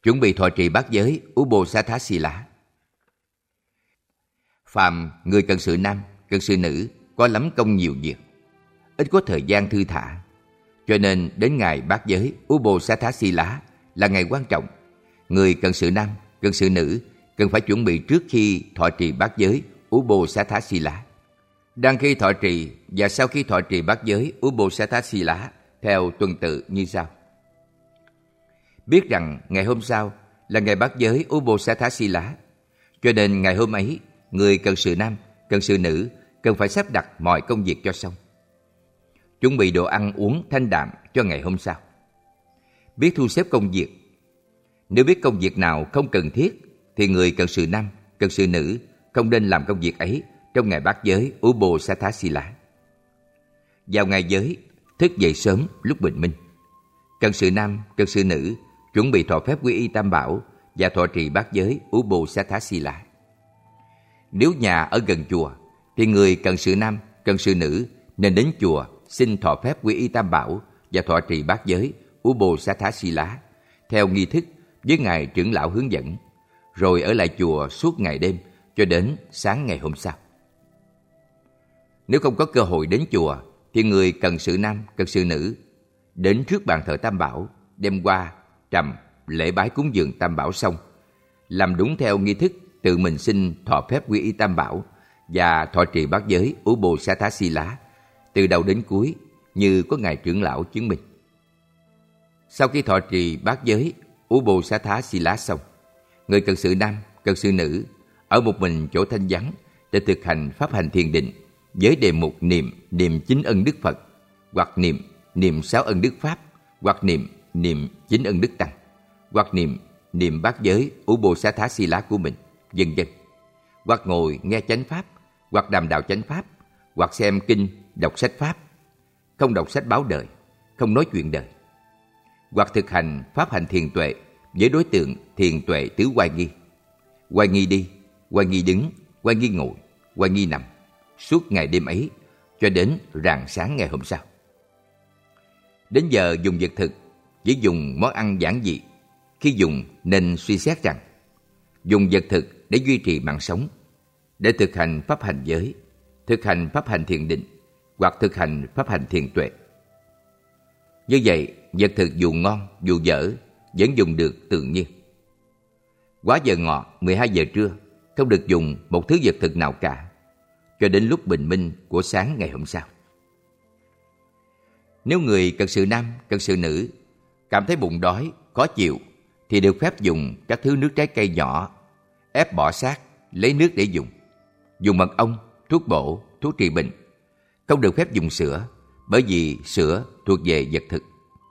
chuẩn bị thọ trì bát giới Ubosatha Sila. Phàm người cận sự nam, cận sự nữ có lắm công nhiều việc, ít có thời gian thư thả, cho nên đến ngày bát giới Ubosatha Sila là ngày quan trọng. Người cận sự nam, cận sự nữ cần phải chuẩn bị trước khi thọ trì bát giới Ubosatha Sila. Đang khi thọ trì và sau khi thọ trì bát giới Ubosatha Sila theo tuần tự như sau. Biết rằng ngày hôm sau là ngày bát giới Ubosatha Sila, cho nên ngày hôm ấy người cận sự nam, cận sự nữ cần phải sắp đặt mọi công việc cho xong. Chuẩn bị đồ ăn uống thanh đạm cho ngày hôm sau. Biết thu xếp công việc. Nếu biết công việc nào không cần thiết thì người cận sự nam, cận sự nữ không nên làm công việc ấy trong ngày bát giới Ubosatha Sila. Vào ngày giới, thức dậy sớm lúc bình minh. Cận sự nam, cận sự nữ chuẩn bị thọ phép quy y Tam Bảo và thọ trì bát giới Ubosatha Sila. Nếu nhà ở gần chùa thì người cận sự nam, cận sự nữ nên đến chùa xin thọ phép quy y Tam Bảo và thọ trì bát giới Ubosatha Sila theo nghi thức với ngài trưởng lão hướng dẫn, rồi ở lại chùa suốt ngày đêm cho đến sáng ngày hôm sau. Nếu không có cơ hội đến chùa thì người cận sự nam, cận sự nữ đến trước bàn thờ Tam Bảo, đem hoa, trầm, lễ bái cúng dường Tam Bảo xong, làm đúng theo nghi thức tự mình xin thọ phép quy y Tam Bảo và thọ trì bát giới Ubosatha Sila từ đầu đến cuối như có ngài trưởng lão chứng minh. Sau khi thọ trì bát giới Ubosatha Sila xong, người cận sự nam, cận sự nữ ở một mình chỗ thanh vắng để thực hành pháp hành thiền định với đề mục niệm 9 ân đức Phật, hoặc niệm 6 ân đức Pháp, hoặc niệm 9 ân đức Tăng, hoặc niệm bát giới Ubosatha Sila của mình, vân vân. Hoặc ngồi nghe chánh pháp, hoặc đàm đạo chánh pháp, hoặc xem kinh, đọc sách pháp, không đọc sách báo đời, không nói chuyện đời. Hoặc thực hành pháp hành thiền tuệ với đối tượng thiền tuệ tứ oai nghi. Oai nghi đi, oai nghi đứng, oai nghi ngồi, oai nghi nằm, suốt ngày đêm ấy cho đến rạng sáng ngày hôm sau. Đến giờ dùng vật thực, chỉ dùng món ăn giản dị. Khi dùng nên suy xét rằng dùng vật thực để duy trì mạng sống, để thực hành pháp hành giới, thực hành pháp hành thiền định, hoặc thực hành pháp hành thiền tuệ. Như vậy, vật thực dù ngon, dù dở, vẫn dùng được tự nhiên. Quá giờ ngọ 12 giờ trưa, không được dùng một thứ vật thực nào cả, cho đến lúc bình minh của sáng ngày hôm sau. Nếu người cận sự nam, cận sự nữ cảm thấy bụng đói, khó chịu, thì được phép dùng các thứ nước trái cây nhỏ, ép bỏ xác, lấy nước để dùng. Dùng mật ong, thuốc bổ, thuốc trị bệnh. Không được phép dùng sữa, bởi vì sữa thuộc về vật thực.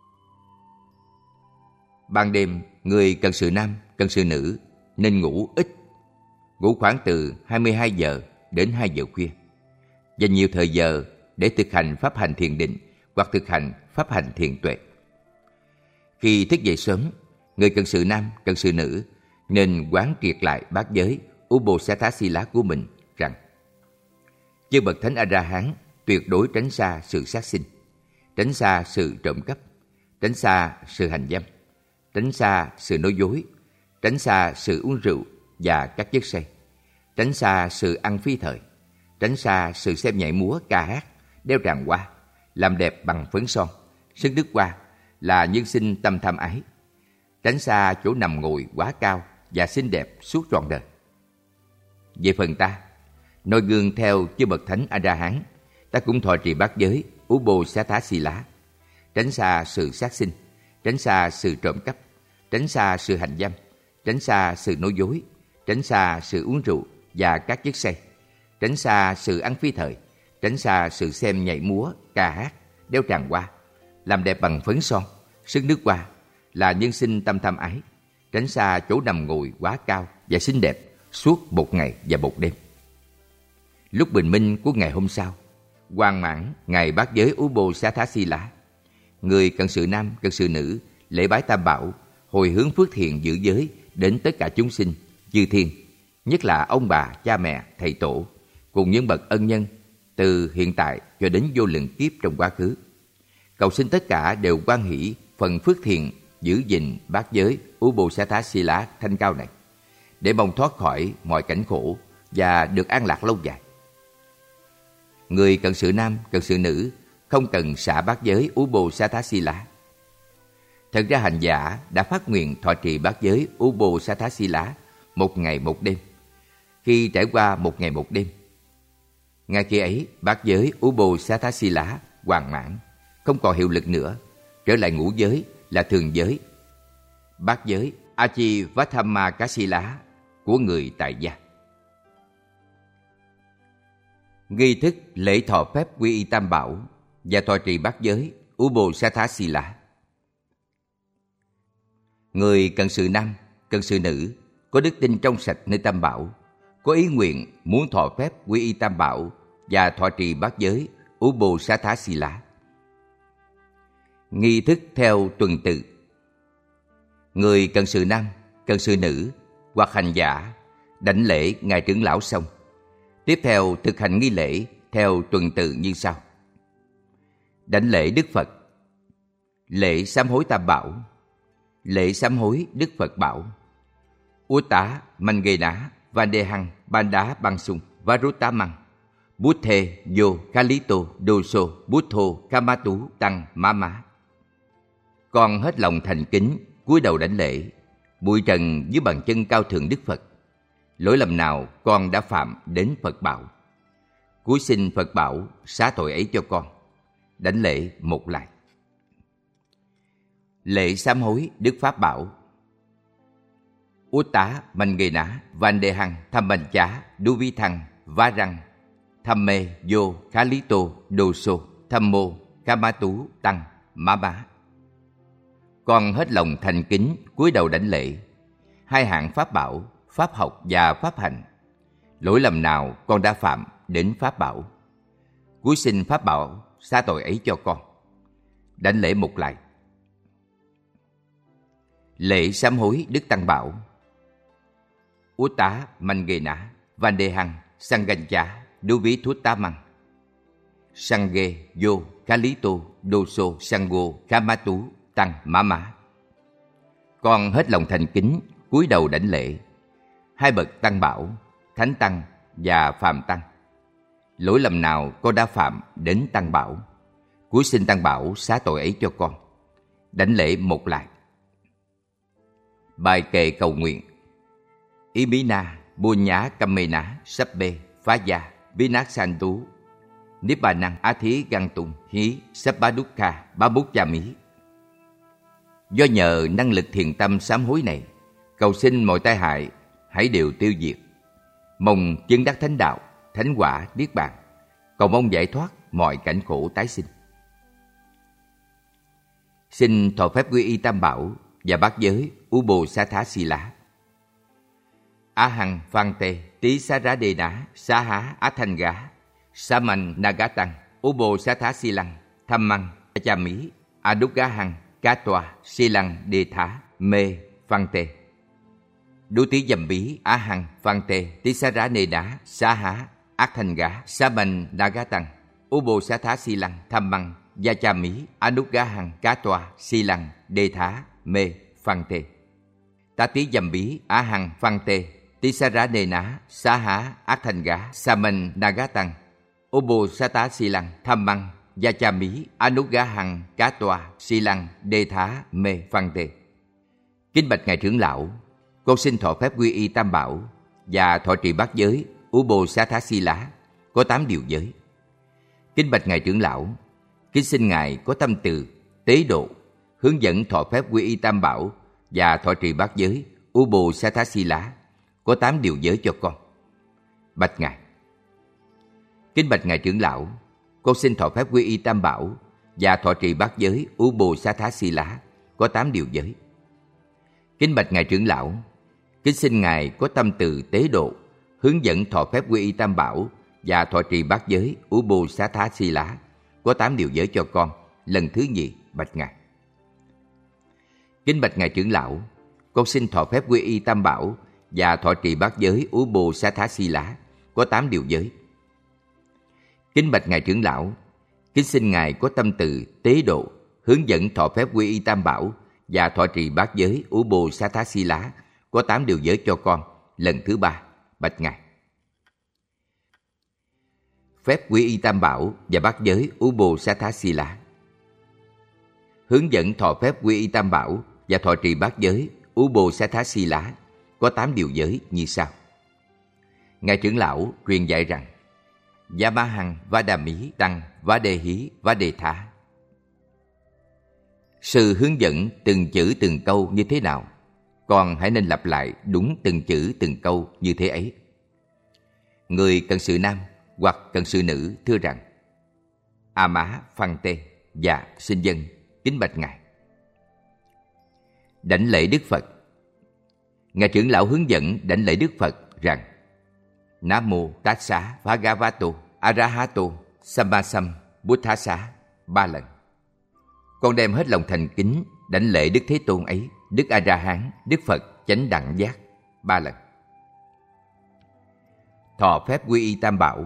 Ban đêm, người cận sự nam, cận sự nữ nên ngủ ít. Ngủ khoảng từ 22 giờ đến 2 giờ khuya. Dành nhiều thời giờ để thực hành pháp hành thiền định hoặc thực hành pháp hành thiền tuệ. Khi thức dậy sớm, người cận sự nam, cận sự nữ nên quán triệt lại bát giới Ubosatha Sila của mình rằng: chư bậc thánh A-la-hán tuyệt đối tránh xa sự sát sinh, tránh xa sự trộm cắp, tránh xa sự hành dâm, tránh xa sự nói dối, tránh xa sự uống rượu và các chất say, tránh xa sự ăn phi thời, tránh xa sự xem nhảy múa ca hát, đeo tràng hoa, làm đẹp bằng phấn son, sức nước hoa, là nhân sinh tâm tham ái, tránh xa chỗ nằm ngồi quá cao và xinh đẹp suốt trọn đời. Về phần ta, noi gương theo chư bậc thánh A-la-hán, ta cũng thọ trì bát giới Ubosatha Sila, tránh xa sự sát sinh, tránh xa sự trộm cắp, tránh xa sự hành dâm, tránh xa sự nói dối, tránh xa sự uống rượu và các chất say, tránh xa sự ăn phi thời, tránh xa sự xem nhảy múa, ca hát, đeo tràng hoa, làm đẹp bằng phấn son, sức nước hoa, là nhân sinh tâm tham ái, tránh xa chỗ nằm ngồi quá cao và xinh đẹp suốt một ngày và một đêm. Lúc bình minh của ngày hôm sau, hoàn mãn ngày bát giới Ubosatha Sila, người cận sự nam, cận sự nữ lễ bái Tam Bảo, hồi hướng phước thiện giữ giới đến tất cả chúng sinh, chư thiên, nhất là ông bà, cha mẹ, thầy tổ, cùng những bậc ân nhân từ hiện tại cho đến vô lượng kiếp trong quá khứ. Cầu xin tất cả đều hoan hỷ phần phước thiện giữ gìn bát giới Ubosatha thanh cao này, để mong thoát khỏi mọi cảnh khổ và được an lạc lâu dài. Người cận sự nam, cận sự nữ không cần xả bát giới Ubosatha. Thật ra hành giả đã phát nguyện thọ trì bát giới Ubosatha một ngày một đêm. Khi trải qua một ngày một đêm, ngay khi ấy bát giới Ubosatha hoàn mãn, không còn hiệu lực nữa, trở lại ngũ giới là thường giới, bát giới Achivatthama của người tại gia. Nghi thức lễ thọ phép quy y Tam Bảo và thọ trì bát giới Ubosatha. Người cận sự nam, cận sự nữ có đức tin trong sạch nơi Tam Bảo, có ý nguyện muốn thọ phép quy y Tam Bảo và thọ trì bát giới Ubosatha. Nghi thức theo tuần tự. Người cận sự nam, cận sự nữ hoặc hành giả đảnh lễ ngài trưởng lão xong, tiếp theo thực hành nghi lễ theo tuần tự như sau: đảnh lễ Đức Phật, lễ sám hối Tam Bảo, lễ sám hối Đức Phật Bảo, Uttá Mangena Vandehang Banda Bangsung Varuttamang Buddhe Yo Kalito Doso Buddho Kamatu Tăng Mama. Con hết lòng thành kính cúi đầu đảnh lễ, bụi trần dưới bàn chân cao thượng Đức Phật. Lỗi lầm nào con đã phạm đến Phật Bảo, cúi xin Phật Bảo xá tội ấy cho con. Đảnh lễ một lại. Lễ sám hối Đức Pháp Bảo. Uttá Mangena Vandehang Thammancha Duvithang Varang Thamme Yo Kalito Doso Thammo Kamatu Tăng Mama. Con hết lòng thành kính cúi đầu đảnh lễ hai hạng Pháp Bảo, Pháp học và Pháp hành. Lỗi lầm nào con đã phạm đến Pháp Bảo, cúi xin Pháp Bảo xá tội ấy cho con. Đảnh lễ một lại. Lễ sám hối Đức Tăng Bảo. Uttá Mangena Vandehang Sangancha Duvithuttamang Sanghe Yo Kalito Doso Sangho Kamatu Tăng Mama. Con hết lòng thành kính cúi đầu đảnh lễ hai bậc Tăng Bảo, Thánh Tăng và Phàm Tăng. Lỗi lầm nào con đã phạm đến Tăng Bảo, cúi xin Tăng Bảo xá tội ấy cho con. Đảnh lễ một lại. Bài kệ cầu nguyện. Imina Bunya Kamena Sabbe Phaya Vinaksantu Nibbanang Athi Gantung Hí Sabadukha Babukjami. Do nhờ năng lực thiền tâm sám hối này, cầu xin mọi tai hại hãy đều tiêu diệt, mong chứng đắc thánh đạo, thánh quả niết bàn, cầu mong giải thoát mọi cảnh khổ tái sinh. Xin thọ phép quy y Tam Bảo và bát giới Ubosatha. Ahang Phante Tí Saradena Saha Athanga Saman Nagatang Ubosatha Thammang Chami Adugahang Katwa Silang Detha Me Phante. Đú tí dầm bí Ahang Phante Tí Saradena Saha Athanga Saman Nagatang Ubosatha Thammang Yachami Adugahang Katwa Silang Detha Me Phante. Ta tí dầm bí Ahang Phante Tisaranena Saha Athanga Saman Nagatang Ubosatha Thammang Yachami Anugahang Katwa Silang Detha Me Phante. Kính bạch ngài trưởng lão, con xin thọ phép quy y Tam Bảo và thọ trì bát giới Ubosatha có 8 điều giới. Kính bạch ngài trưởng lão, kính xin ngài có tâm từ tế độ, hướng dẫn thọ phép quy y Tam Bảo và thọ trì bát giới Ubosatha có 8 điều giới cho con. Bạch ngài. Kính bạch ngài trưởng lão, con xin thọ phép quy y Tam Bảo và thọ trì bát giới Ubosatha có 8 điều giới. Kính bạch ngài trưởng lão, kính xin ngài có tâm từ tế độ, hướng dẫn thọ phép quy y Tam Bảo và thọ trì bát giới Ubosatha có 8 điều giới cho con. Lần thứ nhì, bạch ngài. Kính bạch ngài trưởng lão, con xin thọ phép quy y Tam Bảo và thọ trì bát giới Ubosatha có 8 điều giới. Kính bạch ngài trưởng lão, kính xin ngài có tâm từ tế độ, hướng dẫn thọ phép quy y Tam Bảo và thọ trì bát giới Ubosatthasila có 8 điều giới cho con lần thứ 3, bạch Ngài. Phép quy y Tam Bảo và bát giới Ubosatthasila. Hướng dẫn thọ phép quy y Tam Bảo và thọ trì bát giới Ubosatthasila có 8 điều giới như sau. Ngài trưởng lão truyền dạy rằng: Yamahang Vadami Tăng Vadehi Vadetha. Sư hướng dẫn từng chữ từng câu như thế nào, con hãy nên lặp lại đúng từng chữ từng câu như thế ấy. Người cận sự nam hoặc cận sự nữ thưa rằng: A Má Phăng Tê, dạ xin dân, kính bạch Ngài. Đảnh lễ Đức Phật. Ngài trưởng lão hướng dẫn đảnh lễ Đức Phật rằng: Nam mô Tassa Bhagavato Arahato Sammasam Buddhassa 3 lần. Con đem hết lòng thành kính đảnh lễ Đức Thế Tôn ấy, Đức A Ra Hán, Đức Phật chánh đẳng giác 3 lần. Thọ phép quy y Tam Bảo.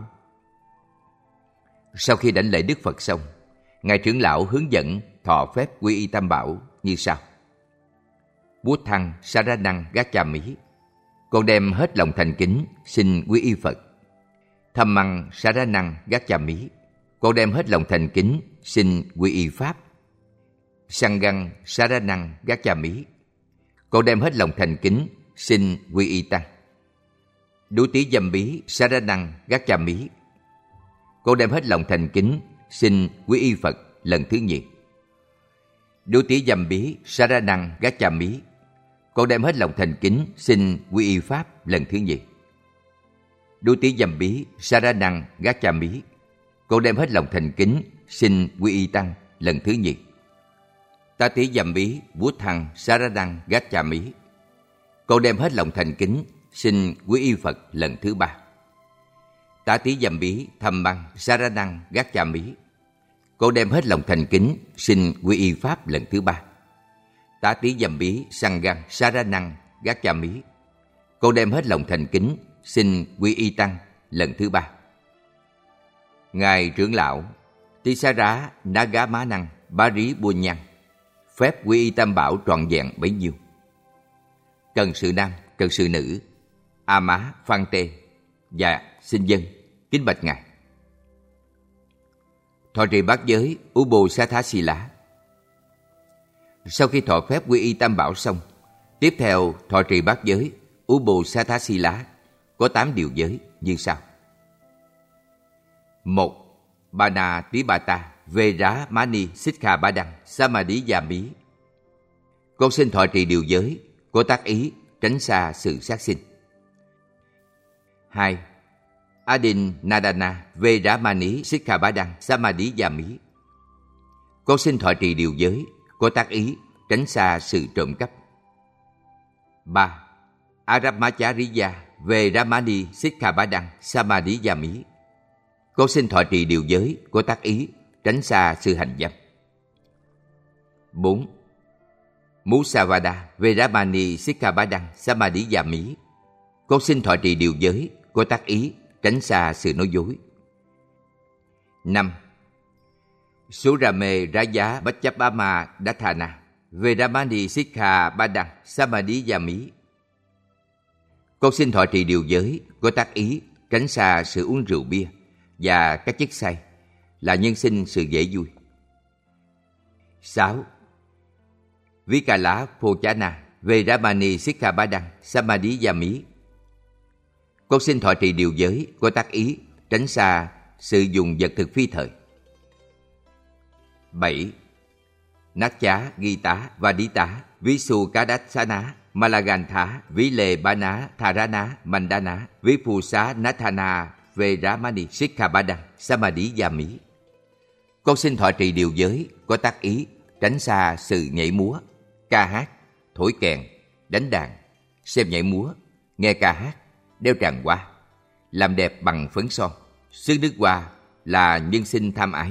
Sau khi đảnh lễ Đức Phật xong, Ngài trưởng lão hướng dẫn thọ phép quy y Tam Bảo như sau. Bút thăng Saranang Gacchami. Con đem hết lòng thành kính xin quy y Phật. Dhammang Saranang Gacchami. Con đem hết lòng thành kính xin quy y Pháp. Sanghang Saranang Gacchami. Con đem hết lòng thành kính xin quy y Tăng. Đú tí dâm bí Saranang Gacchami. Con đem hết lòng thành kính xin quy y Phật lần thứ nhì. Đú tí dâm bí Saranang Gacchami. Con đem hết lòng thành kính xin quy y Pháp lần thứ nhì. Đú tí dâm bí Saranang Gacchami. Con đem hết lòng thành kính xin quy y Tăng lần thứ nhì. Ta tí dâm bí Bút thăng Saranang Gacchami. Con đem hết lòng thành kính xin quy y Phật lần thứ 3. Ta tí dâm bí Dhammang Saranang Gacchami. Con đem hết lòng thành kính xin quy y Pháp lần thứ 3. Ta tí dâm bí Sanghang Saranang Gacchami. Con đem hết lòng thành kính xin quy y Tăng lần thứ 3. Ngài trưởng lão Tisara Nagamanang Bari Bunyang. Phép quy y Tam Bảo trọn vẹn bấy nhiêu. Cần sự nam, cần sự nữ. A Má Phăng Tê, dạ xin dân, kính bạch Ngài. Thọ trì bát giới Ubosatthasila. Sau khi thọ phép quy y Tam Bảo xong, tiếp theo thọ trì bát giới Ubosatthasila có 8 điều giới như sau. 1. Bana Tibata Veramani Sikkhabadang Samadhiyami. Con xin thọ trì điều giới có tác ý tránh xa sự sát sinh. 2. Adin Nadana Veramani Sikkhabadang Samadhiyami. Con xin thọ trì điều giới có tác ý tránh xa sự trộm cắp. 3. Aramachariya Veramani Sikkhabadang Samadhiyami. Con xin thọ trì điều giới có tác ý tránh xa sự hành dâm. 4. Musavada Veramani Sikkhabadang Samadhiyami. Con xin thọ trì điều giới có tác ý tránh xa sự nói dối. 5. Surame Raya Bachapama Dathana Veramani Sikkhabadang Samadhiyami. Con xin thọ trì điều giới có tác ý tránh xa sự uống rượu bia và các chất say là nhân sinh sự dễ vui. 6. Vikala Phochana Veramani Sikkhabadang Samadhiyami. Con xin thọ trì điều giới có tác ý tránh xa sự dùng vật thực phi thời. 7. Natcha Gita Vadita Visukadassana Malagantha Vilebana Tharana Mandana Vipusa Nathana Veramani Sikkhabadang Samadhiyami. Con xin thọ trì điều giới có tác ý tránh xa sự nhảy múa, ca hát, thổi kèn, đánh đàn, xem nhảy múa, nghe ca hát, đeo tràng hoa, làm đẹp bằng phấn son, xước nước hoa là nhân sinh tham ái.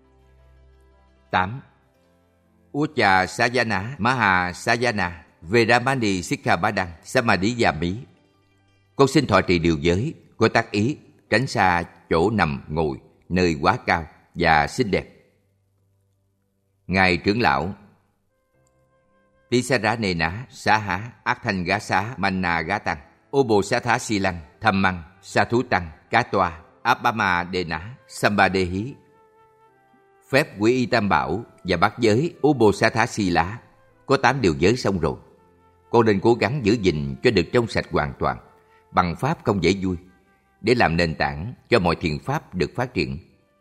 8. Ucha Sayana Maha Sayana Veramani Sikkhabadang Samadhiyami. Con xin thọ trì điều giới có tác ý tránh xa chỗ nằm ngồi nơi quá cao và xinh đẹp. Ngài trưởng lão Tisara Nê Ná, Xá Há, Ác Thanh Gá Xá, Manna Gá Tăng, Ô Bồ Xá Thá Si Lăng, Thăm Măng, Sa Thú Tăng, Cá Toa, Áp Bá Ma Đê Ná, Samba Đê Hí. Phép quy y tam bảo và bát giới Ô Bồ Xá Thá Si Lá có 8 điều giới xong rồi. Con nên cố gắng giữ gìn cho được trong sạch hoàn toàn bằng pháp không dễ vui để làm nền tảng cho mọi thiện pháp được phát triển.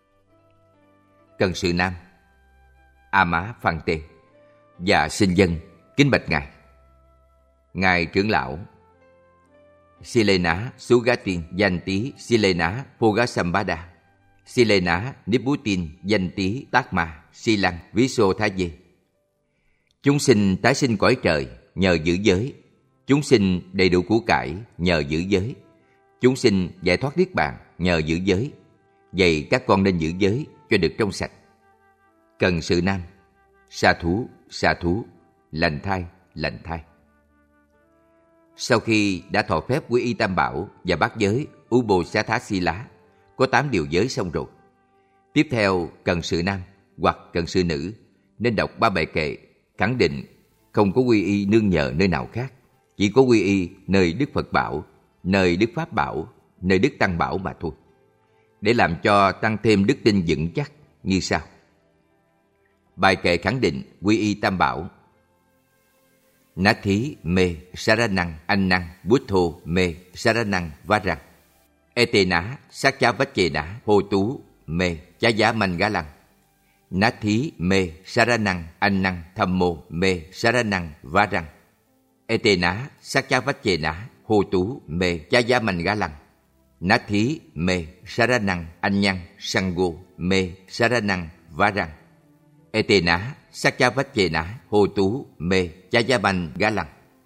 Cần sự nam A Má Phan Tê và xin dân kính bạch ngài. Ngài trưởng lão Silena Sugatin Danh Tí Silena Pogasambada Silena Nibbutin Danh Tí Tác Ma Si Lăng Viso Tha Dê. Chúng sinh tái sinh cõi trời nhờ giữ giới. Chúng sinh đầy đủ của cải nhờ giữ giới. Chúng sinh giải thoát niết bàn nhờ giữ giới. Vậy các con nên giữ giới cho được trong sạch. Cần sự nam sa thú, lành thai. Sau khi đã thọ phép quy y tam bảo và bát giới U Bồ Xá Thá Si Lá có 8 điều giới xong rồi, tiếp theo cần sự nam hoặc cần sự nữ nên đọc 3 bài kệ khẳng định không có quy y nương nhờ nơi nào khác, chỉ có quy y nơi Đức Phật bảo, nơi Đức Pháp bảo, nơi Đức Tăng bảo mà thôi, để làm cho tăng thêm đức tin vững chắc như sau. Bài kệ khẳng định quy y tam bảo: Nathi me saranang annang buddho me saranang varang etena sakcha vachena hotu me chaya mangalang Nathi me saranang annang thammo me saranang varang etena sakcha vachena hotu me chaya mangalang Nathi me saranang annang sanggo me saranang varang etena sakcha vachena hotu me chayaban galang.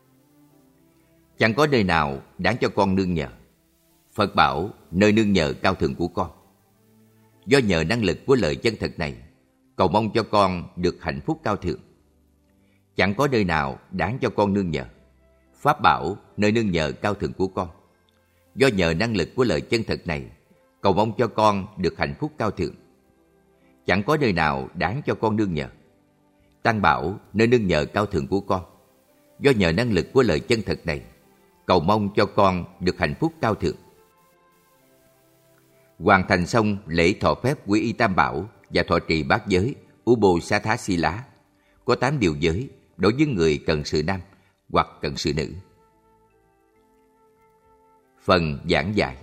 Chẳng có nơi nào đáng cho con nương nhờ. Phật bảo nơi nương nhờ cao thượng của con. Do nhờ năng lực của lời chân thật này, cầu mong cho con được hạnh phúc cao thượng. Chẳng có nơi nào đáng cho con nương nhờ. Pháp bảo nơi nương nhờ cao thượng của con. Do nhờ năng lực của lời chân thật này, cầu mong cho con được hạnh phúc cao thượng. Chẳng có nơi nào đáng cho con nương nhờ. Tăng bảo nơi nương nhờ cao thượng của con. Do nhờ năng lực của lời chân thật này, cầu mong cho con được hạnh phúc cao thượng. Hoàn thành xong lễ thọ phép quy y tam bảo và thọ trì bát giới U Bồ Xá Thá Si Lá có 8 điều giới đối với người cần sự nam hoặc cần sự nữ. Phần giảng dạy.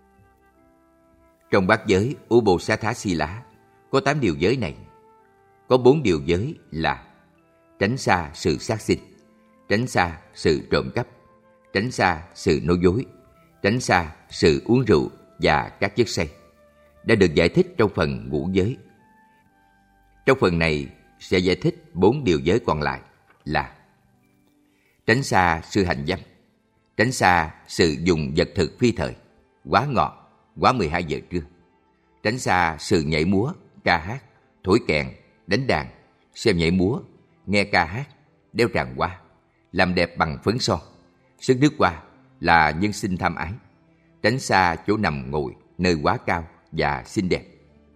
Trong bát giới U Bồ Xá Thá Si Lá có 8 điều giới này. Có 4 điều giới là tránh xa sự sát sinh, tránh xa sự trộm cắp, tránh xa sự nói dối, tránh xa sự uống rượu và các chất say, đã được giải thích trong phần ngũ giới. Trong phần này sẽ giải thích 4 điều giới còn lại là tránh xa sự hành dâm, tránh xa sự dùng vật thực phi thời, quá ngọt, quá 12 giờ trưa, tránh xa sự nhảy múa, ca hát, thổi kèn, đánh đàn, xem nhảy múa, nghe ca hát, đeo tràng hoa, làm đẹp bằng phấn son, sức nước hoa là nhân sinh tham ái, tránh xa chỗ nằm ngồi nơi quá cao và xinh đẹp.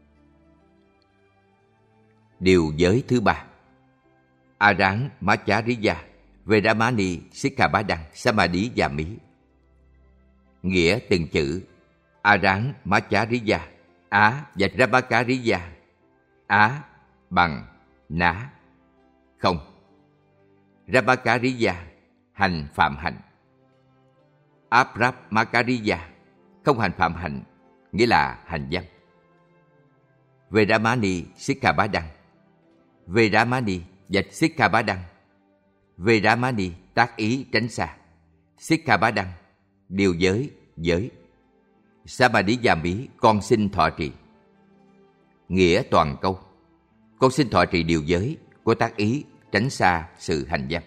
Điều giới thứ 3: Arán Machariya Vedamani Sikkhabadang Samadhi Yami. Nghĩa từng chữ Arán Machariya, Á và Rabakariya. Á bằng ná, không. Rabakariya, hành phạm hạnh. Aprapmakariya, không hành phạm hạnh, nghĩa là hành dâm. Vedamani Sikkhabadang. Vedamani và Sikkhabadang. Vedamani tác ý tránh xa. Sikkhabadang điều giới, giới. Samadhi Yami, con xin thọ trì. Nghĩa toàn câu: con xin thọ trì điều giới, có tác ý tránh xa sự hành dâm.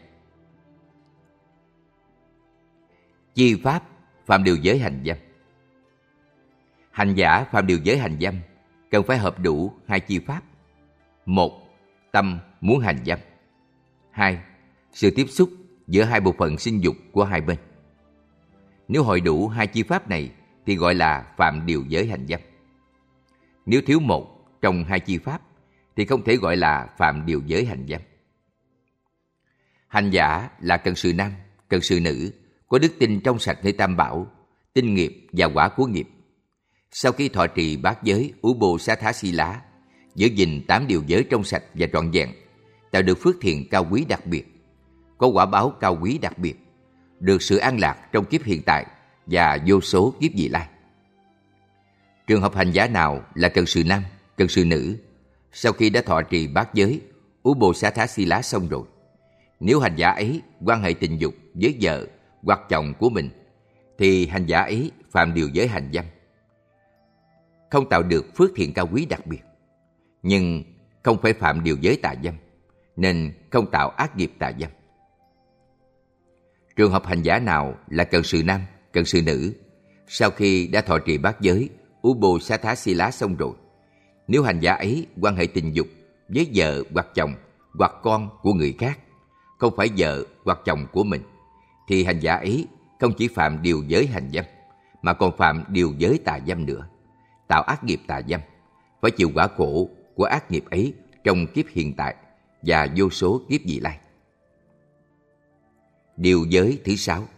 Chi pháp phạm điều giới hành dâm. Hành giả phạm điều giới hành dâm cần phải hợp đủ 2 chi pháp. 1. Tâm muốn hành dâm. 2. Sự tiếp xúc giữa 2 bộ phận sinh dục của hai bên. Nếu hội đủ 2 chi pháp này thì gọi là phạm điều giới hành dâm. Nếu thiếu một trong 2 chi pháp thì không thể gọi là phạm điều giới hành dâm. Hành giả là cận sự nam, cận sự nữ, có đức tin trong sạch nơi Tam Bảo, tin nghiệp và quả của nghiệp. Sau khi thọ trì bát giới Ubosatthasila, giữ gìn 8 điều giới trong sạch và trọn vẹn, tạo được phước thiện cao quý đặc biệt, có quả báo cao quý đặc biệt, được sự an lạc trong kiếp hiện tại và vô số kiếp vị lai. Trường hợp hành giả nào là cận sự nam, cận sự nữ, sau khi đã thọ trì bát giới Ubosatthasila xong rồi, nếu hành giả ấy quan hệ tình dục với vợ hoặc chồng của mình, thì hành giả ấy phạm điều giới hành dâm, không tạo được phước thiện cao quý đặc biệt, nhưng không phải phạm điều giới tà dâm, nên không tạo ác nghiệp tà dâm. Trường hợp hành giả nào là cận sự nam, cận sự nữ, sau khi đã thọ trì bát giới Ubosatthasila xong rồi, nếu hành giả ấy quan hệ tình dục với vợ hoặc chồng hoặc con của người khác, không phải vợ hoặc chồng của mình, thì hành giả ấy không chỉ phạm điều giới hành dâm, mà còn phạm điều giới tà dâm nữa, tạo ác nghiệp tà dâm, phải chịu quả khổ của ác nghiệp ấy trong kiếp hiện tại và vô số kiếp vị lai. Điều giới thứ 6.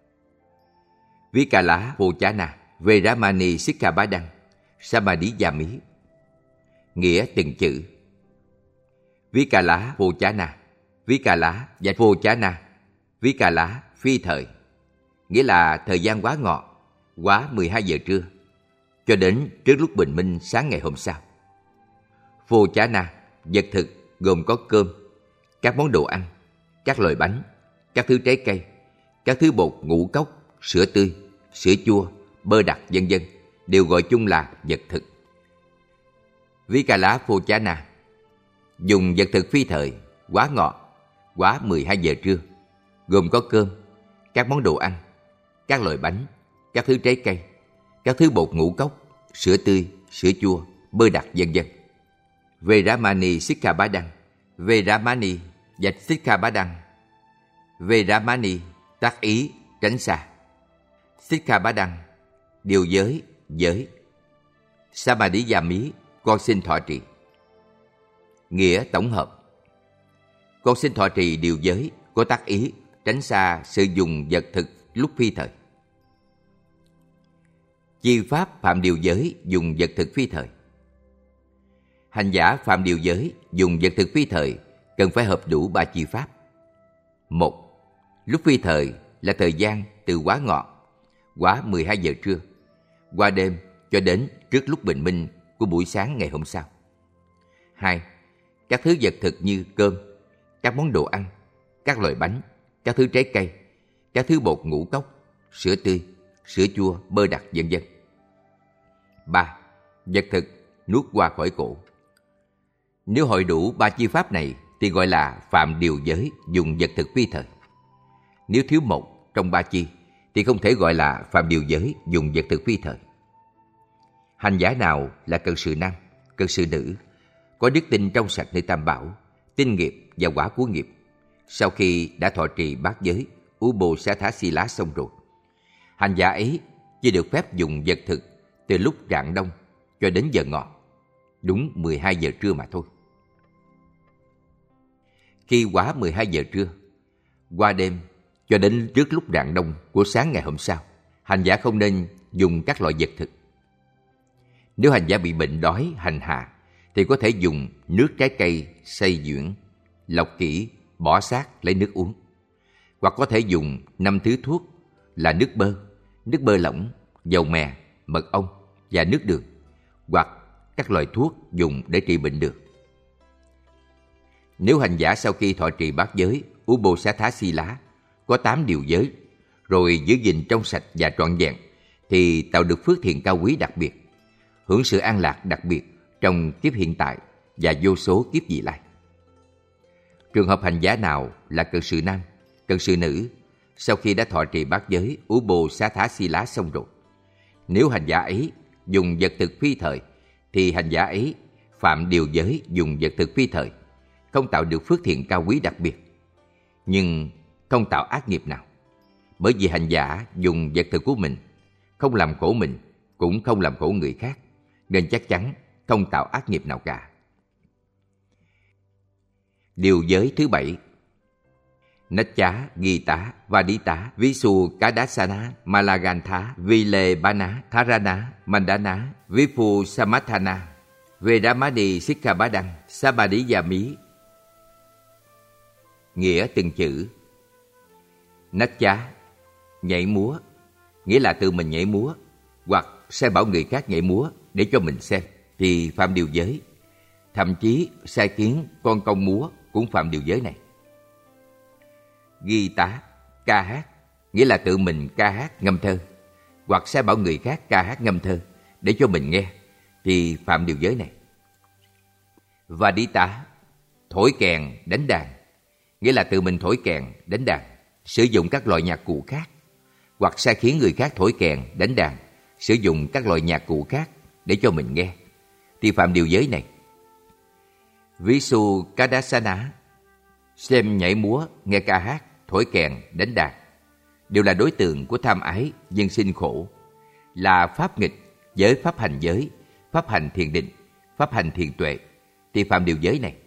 Vikala Phocana Veramani Sikkhapadang Samadhiyami. Nghĩa từng chữ. Vikala Phocana, Vikala và Phocana. Vikala phi thời, nghĩa là thời gian quá ngọ, quá 12 giờ trưa, cho đến trước lúc bình minh sáng ngày hôm sau. Phocana, vật thực gồm có cơm, các món đồ ăn, các loại bánh, các thứ trái cây, các thứ bột ngũ cốc, sữa tươi, sữa chua, bơ đặc vân vân, đều gọi chung là vật thực. Vikala Phocana dùng vật thực phi thời, quá ngọ, quá 12 giờ trưa, gồm có cơm, các món đồ ăn, các loại bánh, các thứ trái cây, các thứ bột ngũ cốc, sữa tươi, sữa chua, bơ đặc vân vân. Veramani Sikkhapadang, Veramani và Sikkhapadang. Veramani tác ý tránh xa. Sikkhapadang điều giới, giới. Samadhiyami con xin thọ trì. Nghĩa tổng hợp. Con xin thọ trì điều giới có tác ý tránh xa sự dùng vật thực lúc phi thời. Chi pháp phạm điều giới dùng vật thực phi thời. Hành giả phạm điều giới dùng vật thực phi thời cần phải hợp đủ 3 chi pháp. 1. Lúc phi thời là thời gian từ quá ngọ, quá 12 giờ trưa, qua đêm cho đến trước lúc bình minh của buổi sáng ngày hôm sau. 2. Các thứ vật thực như cơm, các món đồ ăn, các loại bánh, các thứ trái cây, các thứ bột ngũ cốc, sữa tươi, sữa chua, bơ đặc vân vân. 3. Vật thực nuốt qua khỏi cổ. Nếu hội đủ 3 chi pháp này thì gọi là phạm điều giới dùng vật thực phi thời. Nếu thiếu một trong 3 chi thì không thể gọi là phạm điều giới dùng vật thực phi thời. Hành giả nào là cận sự nam, cận sự nữ, có đức tin trong sạch nơi Tam Bảo, tin nghiệp và quả của nghiệp, sau khi đã thọ trì bát giới Ubosatthasila xong rồi, hành giả ấy chỉ được phép dùng vật thực từ lúc rạng đông cho đến giờ ngọ, đúng 12 giờ trưa mà thôi. Khi quá 12 giờ trưa, qua đêm cho đến trước lúc rạng đông của sáng ngày hôm sau, hành giả không nên dùng các loại vật thực. Nếu hành giả bị bệnh đói hành hạ thì có thể dùng nước trái cây xay nhuyễn, lọc kỹ, bỏ xác lấy nước uống. Hoặc có thể dùng 5 thứ thuốc là nước bơ lỏng, dầu mè, mật ong và nước đường, hoặc các loại thuốc dùng để trị bệnh được. Nếu hành giả sau khi thọ trì bát giới Ubosatthasila có 8 điều giới, rồi giữ gìn trong sạch và trọn vẹn, thì tạo được phước thiện cao quý đặc biệt, hưởng sự an lạc đặc biệt trong kiếp hiện tại và vô số kiếp vị lai. Trường hợp hành giả nào là cận sự nam, cận sự nữ, sau khi đã thọ trì bát giới Ubosatthasila xong rồi, nếu hành giả ấy dùng vật thực phi thời, thì hành giả ấy phạm điều giới dùng vật thực phi thời, không tạo được phước thiện cao quý đặc biệt, nhưng không tạo ác nghiệp nào, bởi vì hành giả dùng vật thực của mình, không làm khổ mình, cũng không làm khổ người khác, nên chắc chắn không tạo ác nghiệp nào cả. Điều giới thứ 7. Nachá, Gita, Vadita, Visukadasana, Malagantha, Vilebana, Tharana, Mandana, Vipu Samathana, Vedamadi Sikkhabadang, Samadhiyami. Nghĩa từng chữ. Nachá, nhảy múa, nghĩa là tự mình nhảy múa, hoặc sai bảo người khác nhảy múa để cho mình xem, thì phạm điều giới. Thậm chí sai khiến con công múa cũng phạm điều giới này. Gita, ca hát, nghĩa là tự mình ca hát ngâm thơ, hoặc sai bảo người khác ca hát ngâm thơ để cho mình nghe, thì phạm điều giới này. Vadita, thổi kèn, đánh đàn, nghĩa là tự mình thổi kèn, đánh đàn, sử dụng các loại nhạc cụ khác, hoặc sai khiến người khác thổi kèn, đánh đàn, sử dụng các loại nhạc cụ khác để cho mình nghe, thì phạm điều giới này. Visukadasana, xem nhảy múa, nghe ca hát, thổi kèn, đánh đàn, đều là đối tượng của tham ái, nhân sinh khổ, là pháp nghịch với pháp hành giới, pháp hành thiền định, pháp hành thiền tuệ, thì phạm điều giới này.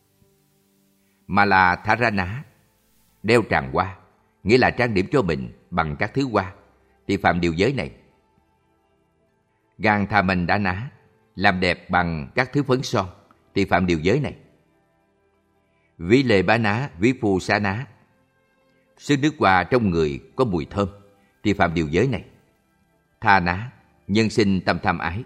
Malatharana, đeo tràng hoa, nghĩa là trang điểm cho mình bằng các thứ hoa, thì phạm điều giới này. Ganthamandana, làm đẹp bằng các thứ phấn son, thì phạm điều giới này. Vilebana, Vipusana, sức nước hoa trong người có mùi thơm, thì phạm điều giới này. Thana, nhân sinh tâm tham ái.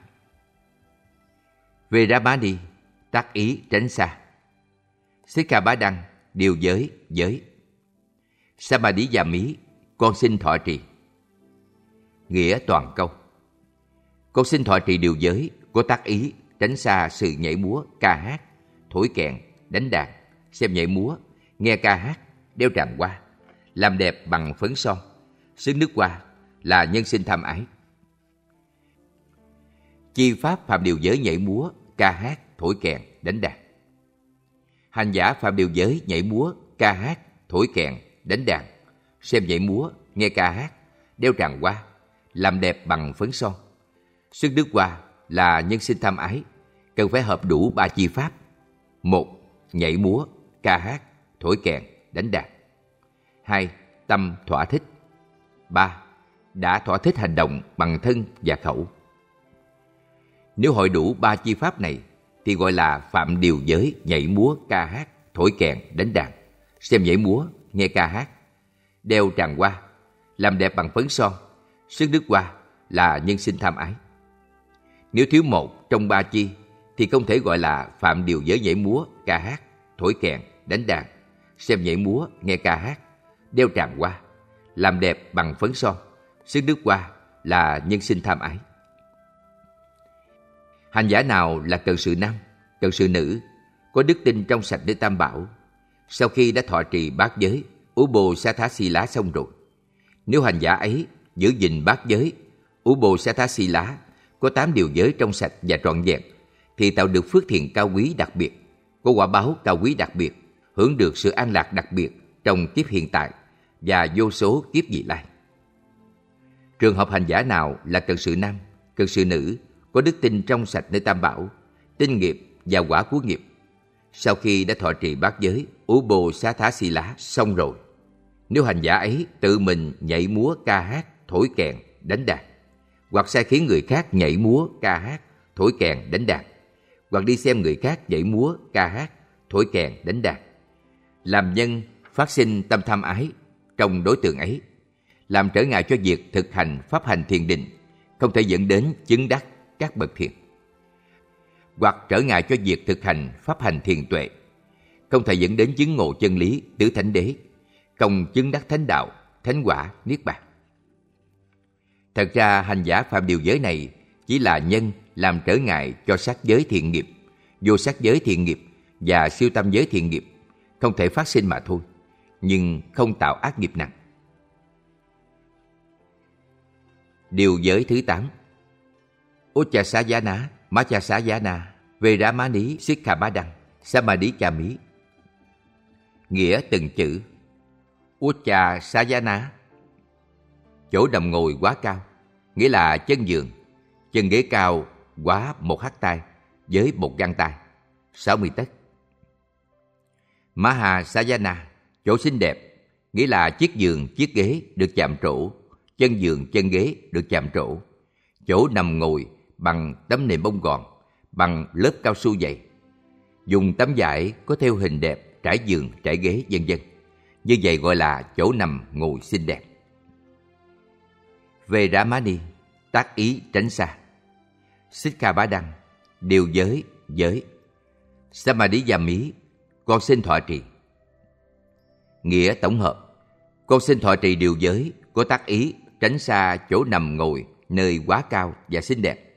Vedamadi, tác ý tránh xa. Sikkhabadang, điều giới, giới. Samadhiyami, con xin thọ trì. Nghĩa toàn câu. Con xin thọ trì điều giới, có tác ý tránh xa sự nhảy múa, ca hát, thổi kèn, đánh đàn, xem nhảy múa, nghe ca hát, đeo tràng hoa, làm đẹp bằng phấn son, sức nước hoa, là nhân sinh tham ái. Chi pháp phạm điều giới nhảy múa, ca hát, thổi kèn, đánh đàn. Hành giả phạm điều giới nhảy múa, ca hát, thổi kèn, đánh đàn, xem nhảy múa, nghe ca hát, đeo tràng hoa, làm đẹp bằng phấn son, sức nước hoa, là nhân sinh tham ái, cần phải hợp đủ 3 chi pháp. 1. Nhảy múa, ca hát, thổi kèn, đánh đàn. 2. Tâm thỏa thích. 3. Đã thỏa thích hành động bằng thân và khẩu. Nếu hội đủ 3 chi pháp này thì gọi là phạm điều giới nhảy múa, ca hát, thổi kèn, đánh đàn, xem nhảy múa, nghe ca hát, đeo tràng hoa, làm đẹp bằng phấn son, sức nước hoa, là nhân sinh tham ái. Nếu thiếu một trong 3 chi thì không thể gọi là phạm điều giới nhảy múa, ca hát, thổi kèn, đánh đàn, xem nhảy múa, nghe ca hát, đeo tràng hoa, làm đẹp bằng phấn son, sức nước hoa, là nhân sinh tham ái. Hành giả nào là cận sự nam, cận sự nữ, có đức tin trong sạch nơi Tam Bảo, sau khi đã thọ trì bát giới, Ubosatthasila xong rồi, nếu hành giả ấy giữ gìn bát giới, Ubosatthasila, có 8 điều giới trong sạch và trọn vẹn, thì tạo được phước thiện cao quý đặc biệt, có quả báo cao quý đặc biệt, hưởng được sự an lạc đặc biệt trong kiếp hiện tại và vô số kiếp vị lai. Trường hợp hành giả nào là cận sự nam, cận sự nữ, có đức tin trong sạch nơi Tam Bảo, tin nghiệp và quả của nghiệp, sau khi đã thọ trì bát giới, Ubosatthasila xong rồi, nếu hành giả ấy tự mình nhảy múa, ca hát, thổi kèn, đánh đàn, hoặc sai khiến người khác nhảy múa, ca hát, thổi kèn, đánh đàn, hoặc đi xem người khác nhảy múa, ca hát, thổi kèn, đánh đàn, làm nhân phát sinh tâm tham ái trong đối tượng ấy, làm trở ngại cho việc thực hành pháp hành thiền định, không thể dẫn đến chứng đắc các bậc thiền, hoặc trở ngại cho việc thực hành pháp hành thiền tuệ, không thể dẫn đến chứng ngộ chân lý tứ thánh đế, không chứng đắc thánh đạo, thánh quả, niết bàn. Thật ra hành giả phạm điều giới này chỉ là nhân làm trở ngại cho sát giới thiện nghiệp, vô sát giới thiện nghiệp và siêu tâm giới thiện nghiệp, không thể phát sinh mà thôi, nhưng không tạo ác nghiệp nặng. Điều giới thứ 8. Uchasayana, Machasayana, Vedamani, Sikkhabadang, Samadhiyami. Nghĩa từng chữ. Uchasayana, chỗ nằm ngồi quá cao, nghĩa là chân giường, chân ghế cao quá 1 hectare với 1 gang tay, 60 tấc. Mahasayana, chỗ xinh đẹp, nghĩa là chiếc giường, chiếc ghế được chạm trổ, chân giường, chân ghế được chạm trổ, chỗ nằm ngồi bằng tấm nệm bông gòn, bằng lớp cao su dày, dùng tấm vải có theo hình đẹp trải giường, trải ghế, vân vân. Như vậy gọi là chỗ nằm ngồi xinh đẹp. Veramani, tác ý tránh xa. Sikkhapadang, điều giới, giới. Samadhiyami, con xin thọ trì. Nghĩa tổng hợp: con xin thọ trì điều giới, có tác ý tránh xa chỗ nằm ngồi nơi quá cao và xinh đẹp.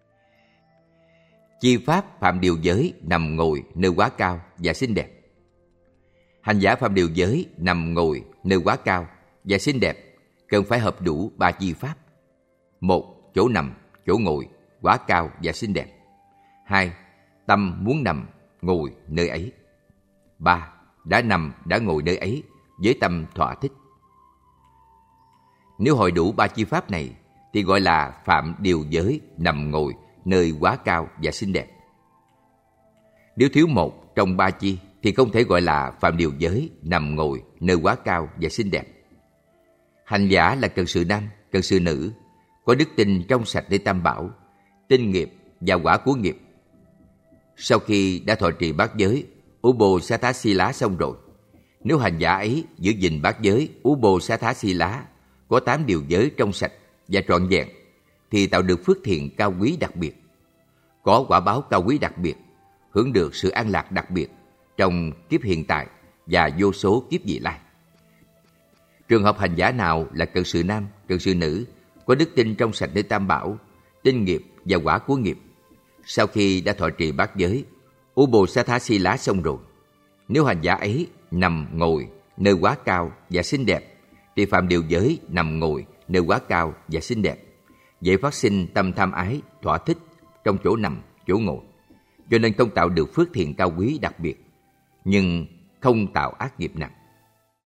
Chi pháp phạm điều giới nằm ngồi nơi quá cao và xinh đẹp. Hành giả phạm điều giới nằm ngồi nơi quá cao và xinh đẹp cần phải hợp đủ 3 chi pháp. 1. Chỗ nằm, chỗ ngồi quá cao và xinh đẹp. 2. Tâm muốn nằm, ngồi nơi ấy. 3. Đã nằm, đã ngồi nơi ấy với tâm thỏa thích. Nếu hội đủ 3 chi pháp này thì gọi là phạm điều giới nằm ngồi nơi quá cao và xinh đẹp. Nếu thiếu một trong 3 chi thì không thể gọi là phạm điều giới nằm ngồi nơi quá cao và xinh đẹp. Hành giả là cần sự nam, cần sự nữ, có đức tin trong sạch để tam bảo, tin nghiệp và quả của nghiệp. Sau khi đã thọ trì bát giới Ubosatthasila xong rồi, nếu hành giả ấy giữ gìn bát giới Ubosatthasila có 8 điều giới trong sạch và trọn vẹn thì tạo được phước thiện cao quý đặc biệt, có quả báo cao quý đặc biệt, hưởng được sự an lạc đặc biệt trong kiếp hiện tại và vô số kiếp vị lai. Trường hợp hành giả nào là cận sự nam, cận sự nữ, có đức tin trong sạch để tam bảo, tin nghiệp và quả của nghiệp, sau khi đã thọ trì bát giới Ubosatthasila xong rồi, nếu hành giả ấy nằm ngồi nơi quá cao và xinh đẹp thì phạm điều giới nằm ngồi nơi quá cao và xinh đẹp, dễ phát sinh tâm tham ái, thỏa thích trong chỗ nằm, chỗ ngồi, cho nên không tạo được phước thiện cao quý đặc biệt, nhưng không tạo ác nghiệp nặng.